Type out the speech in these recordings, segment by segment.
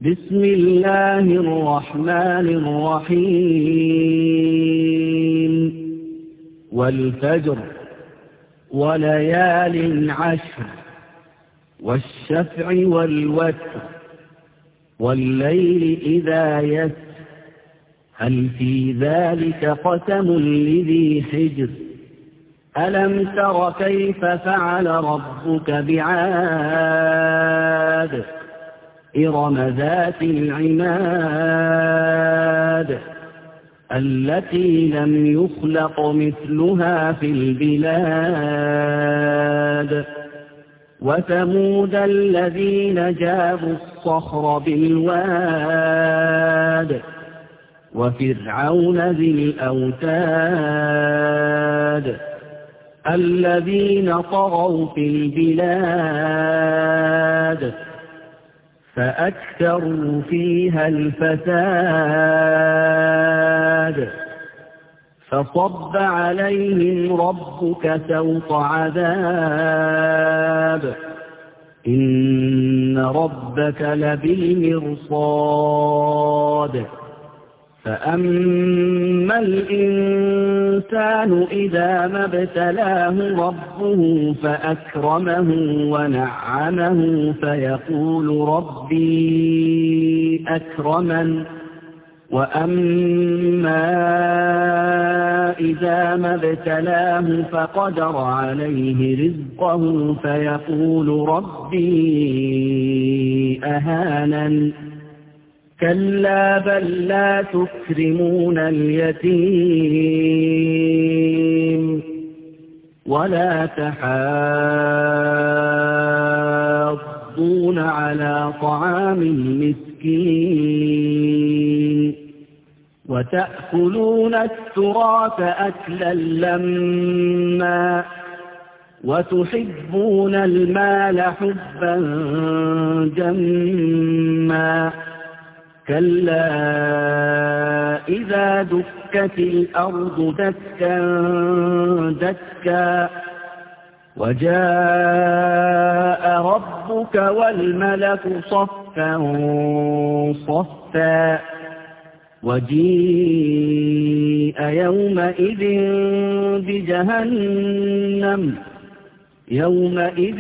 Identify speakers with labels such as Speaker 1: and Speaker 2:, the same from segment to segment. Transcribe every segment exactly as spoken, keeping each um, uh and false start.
Speaker 1: بسم الله الرحمن الرحيم والفجر وليال عشر والشفع والوتر والليل إذا يسر هل في ذلك قسم لذي حجر ألم تر كيف فعل ربك بعاد إرم ذات العماد التي لم يخلق مثلها في البلاد وثمود الذين جابوا الصخر بالواد وفرعون ذي الأوتاد الذين طغوا في البلاد فأكثروا فيها الفساد فصب عليهم ربك سوط عذاب إن ربك لبالمرصاد فأما الإنسان إذا ما ابتلاه ربه فأكرمه ونعمه فيقول ربي أكرمن وأما إذا ما ابتلاه فقدر عليه رزقه فيقول ربي أهانن كلا بل لا تكرمون اليتيم ولا تحاضون على طعام المسكين وتأكلون التراث أكلا لما وتحبون المال حبا جما كلا إذا دكت الأرض دكا دكا وجاء ربك والملك صفا صفا وجيء يومئذ بجهنم يومئذ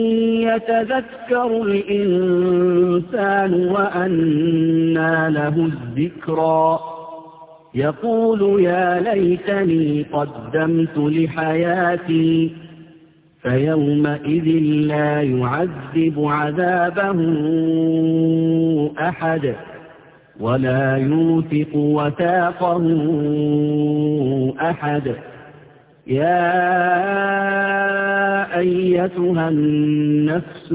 Speaker 1: يتذكر الإنسان وأنى له الذكرى يقول يا ليتني قدمت لحياتي فيومئذ لا يعذب عذابه أحد ولا يوثق وثاقه أحد يا أيتها النفس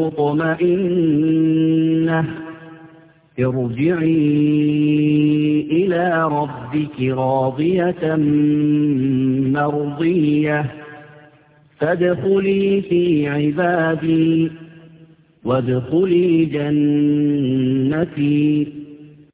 Speaker 1: المطمئنة ارجعي إلى ربك راضية مرضية فادخلي في عبادي وادخلي جنتي